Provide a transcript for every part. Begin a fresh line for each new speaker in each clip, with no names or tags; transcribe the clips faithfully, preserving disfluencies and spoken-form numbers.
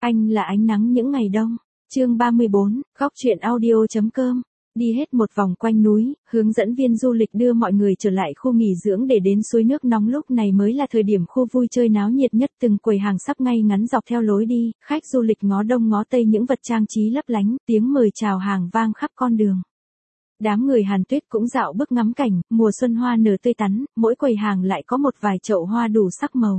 Anh là ánh nắng những ngày đông. Chương ba mươi bốn, góc truyện audio.com. Đi hết một vòng quanh núi, hướng dẫn viên du lịch đưa mọi người trở lại khu nghỉ dưỡng để đến suối nước nóng. Lúc này mới là thời điểm khu vui chơi náo nhiệt nhất, từng quầy hàng sắp ngay ngắn dọc theo lối đi, khách du lịch ngó đông ngó tây những vật trang trí lấp lánh, tiếng mời chào hàng vang khắp con đường. Đám người Hàn Tuyết cũng dạo bước ngắm cảnh, mùa xuân hoa nở tươi tắn, mỗi quầy hàng lại có một vài chậu hoa đủ sắc màu.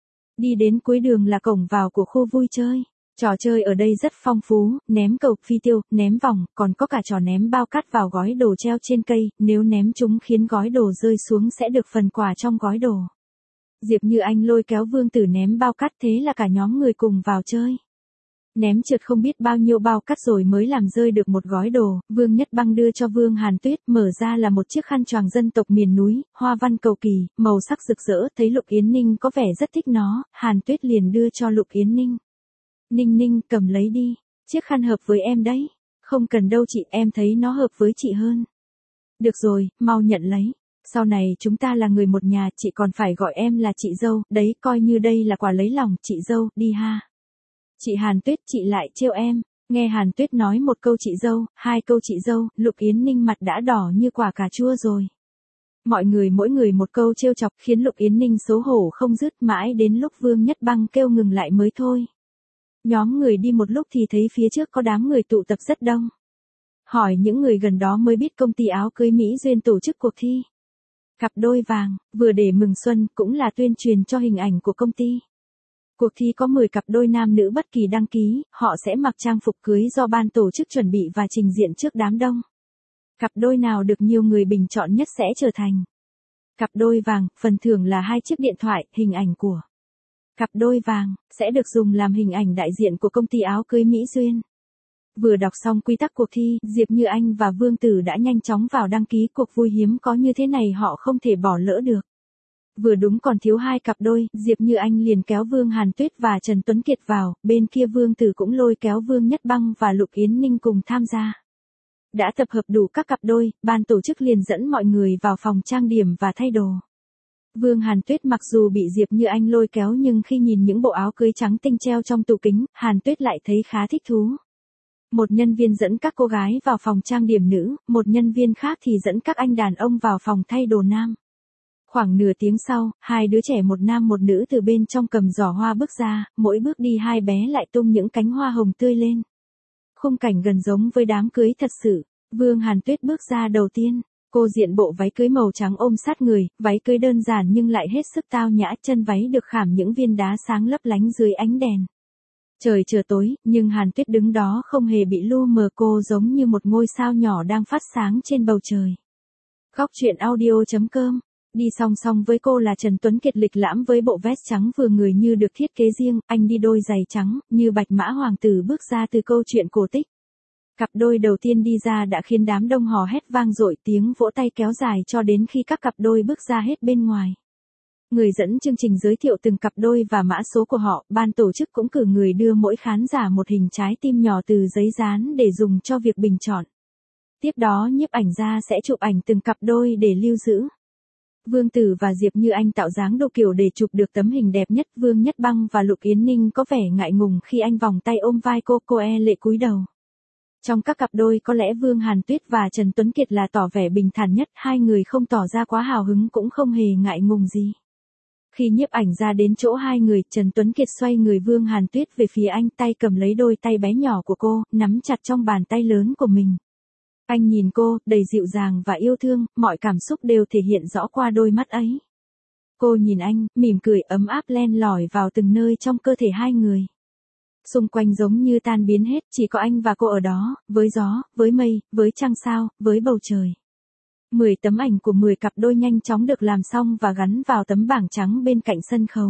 Đi đến cuối đường là cổng vào của khu vui chơi. Trò chơi ở đây rất phong phú, ném cầu, phi tiêu, ném vòng, còn có cả trò ném bao cát vào gói đồ treo trên cây, nếu ném chúng khiến gói đồ rơi xuống sẽ được phần quà trong gói đồ. Diệp Như Anh lôi kéo Vương Tử ném bao cát, thế là cả nhóm người cùng vào chơi. Ném trượt không biết bao nhiêu bao cát rồi mới làm rơi được một gói đồ, Vương Nhất Băng đưa cho Vương Hàn Tuyết, mở ra là một chiếc khăn choàng dân tộc miền núi, hoa văn cầu kỳ, màu sắc rực rỡ, thấy Lục Yến Ninh có vẻ rất thích nó, Hàn Tuyết liền đưa cho Lục Yến Ninh. Ninh Ninh, cầm lấy đi, chiếc khăn hợp với em đấy. Không cần đâu chị, em thấy nó hợp với chị hơn. Được rồi, mau nhận lấy. Sau này chúng ta là người một nhà, chị còn phải gọi em là chị dâu, đấy coi như đây là quà lấy lòng, chị dâu, đi ha. Chị Hàn Tuyết, chị lại trêu em. Nghe Hàn Tuyết nói một câu chị dâu, hai câu chị dâu, Lục Yến Ninh mặt đã đỏ như quả cà chua rồi. Mọi người mỗi người một câu trêu chọc khiến Lục Yến Ninh xấu hổ không dứt, mãi đến lúc Vương Nhất Băng kêu ngừng lại mới thôi. Nhóm người đi một lúc thì thấy phía trước có đám người tụ tập rất đông. Hỏi những người gần đó mới biết công ty áo cưới Mỹ Duyên tổ chức cuộc thi. Cặp đôi vàng, vừa để mừng xuân cũng là tuyên truyền cho hình ảnh của công ty. Cuộc thi có mười cặp đôi nam nữ bất kỳ đăng ký, họ sẽ mặc trang phục cưới do ban tổ chức chuẩn bị và trình diện trước đám đông. Cặp đôi nào được nhiều người bình chọn nhất sẽ trở thành cặp đôi vàng, phần thưởng là hai chiếc điện thoại, hình ảnh của cặp đôi vàng, sẽ được dùng làm hình ảnh đại diện của công ty áo cưới Mỹ Duyên. Vừa đọc xong quy tắc cuộc thi, Diệp Như Anh và Vương Tử đã nhanh chóng vào đăng ký, cuộc vui hiếm có như thế này họ không thể bỏ lỡ được. Vừa đúng còn thiếu hai cặp đôi, Diệp Như Anh liền kéo Vương Hàn Tuyết và Trần Tuấn Kiệt vào, bên kia Vương Tử cũng lôi kéo Vương Nhất Băng và Lục Yến Ninh cùng tham gia. Đã tập hợp đủ các cặp đôi, ban tổ chức liền dẫn mọi người vào phòng trang điểm và thay đồ. Vương Hàn Tuyết mặc dù bị Diệp Như Anh lôi kéo nhưng khi nhìn những bộ áo cưới trắng tinh treo trong tủ kính, Hàn Tuyết lại thấy khá thích thú. Một nhân viên dẫn các cô gái vào phòng trang điểm nữ, một nhân viên khác thì dẫn các anh đàn ông vào phòng thay đồ nam. Khoảng nửa tiếng sau, hai đứa trẻ một nam một nữ từ bên trong cầm giỏ hoa bước ra, mỗi bước đi hai bé lại tung những cánh hoa hồng tươi lên. Khung cảnh gần giống với đám cưới thật sự. Vương Hàn Tuyết bước ra đầu tiên. Cô diện bộ váy cưới màu trắng ôm sát người, váy cưới đơn giản nhưng lại hết sức tao nhã, chân váy được khảm những viên đá sáng lấp lánh dưới ánh đèn. Trời trở tối, nhưng Hàn Tuyết đứng đó không hề bị lu mờ, cô giống như một ngôi sao nhỏ đang phát sáng trên bầu trời. Góc truyện audio.com. Đi song song với cô là Trần Tuấn Kiệt lịch lãm với bộ vest trắng vừa người như được thiết kế riêng, anh đi đôi giày trắng, như bạch mã hoàng tử bước ra từ câu chuyện cổ tích. Cặp đôi đầu tiên đi ra đã khiến đám đông hò hét vang dội, tiếng vỗ tay kéo dài cho đến khi các cặp đôi bước ra hết bên ngoài. Người dẫn chương trình giới thiệu từng cặp đôi và mã số của họ, ban tổ chức cũng cử người đưa mỗi khán giả một hình trái tim nhỏ từ giấy dán để dùng cho việc bình chọn. Tiếp đó nhiếp ảnh gia sẽ chụp ảnh từng cặp đôi để lưu giữ. Vương Tử và Diệp Như Anh tạo dáng đồ kiểu để chụp được tấm hình đẹp nhất. Vương Nhất Băng và Lục Yến Ninh có vẻ ngại ngùng khi anh vòng tay ôm vai cô, cô e lệ cúi đầu. Trong các cặp đôi có lẽ Vương Hàn Tuyết và Trần Tuấn Kiệt là tỏ vẻ bình thản nhất, hai người không tỏ ra quá hào hứng cũng không hề ngại ngùng gì. Khi nhiếp ảnh ra đến chỗ hai người, Trần Tuấn Kiệt xoay người Vương Hàn Tuyết về phía anh, tay cầm lấy đôi tay bé nhỏ của cô, nắm chặt trong bàn tay lớn của mình. Anh nhìn cô, đầy dịu dàng và yêu thương, mọi cảm xúc đều thể hiện rõ qua đôi mắt ấy. Cô nhìn anh, mỉm cười ấm áp len lỏi vào từng nơi trong cơ thể hai người. Xung quanh giống như tan biến hết, chỉ có anh và cô ở đó, với gió, với mây, với trăng sao, với bầu trời. Mười tấm ảnh của mười cặp đôi nhanh chóng được làm xong và gắn vào tấm bảng trắng bên cạnh sân khấu.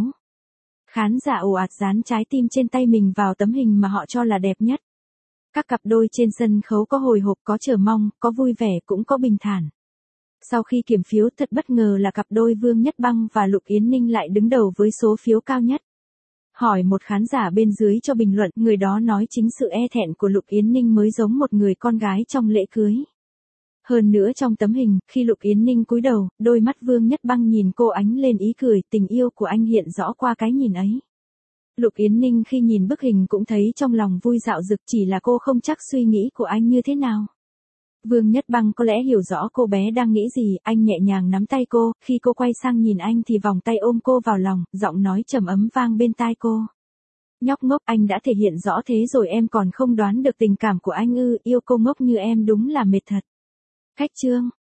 Khán giả ồ ạt dán trái tim trên tay mình vào tấm hình mà họ cho là đẹp nhất. Các cặp đôi trên sân khấu có hồi hộp, có chờ mong, có vui vẻ, cũng có bình thản. Sau khi kiểm phiếu, thật bất ngờ là cặp đôi Vương Nhất Băng và Lục Yến Ninh lại đứng đầu với số phiếu cao nhất. Hỏi một khán giả bên dưới cho bình luận, người đó nói chính sự e thẹn của Lục Yến Ninh mới giống một người con gái trong lễ cưới. Hơn nữa trong tấm hình, khi Lục Yến Ninh cúi đầu, đôi mắt Vương Nhất Băng nhìn cô ánh lên ý cười, tình yêu của anh hiện rõ qua cái nhìn ấy. Lục Yến Ninh khi nhìn bức hình cũng thấy trong lòng vui dạo dực, chỉ là cô không chắc suy nghĩ của anh như thế nào. Vương Nhất Băng có lẽ hiểu rõ cô bé đang nghĩ gì, anh nhẹ nhàng nắm tay cô, khi cô quay sang nhìn anh thì vòng tay ôm cô vào lòng, giọng nói trầm ấm vang bên tai cô. Nhóc ngốc, anh đã thể hiện rõ thế rồi em còn không đoán được tình cảm của anh ư, yêu cô ngốc như em đúng là mệt thật. Khách trương.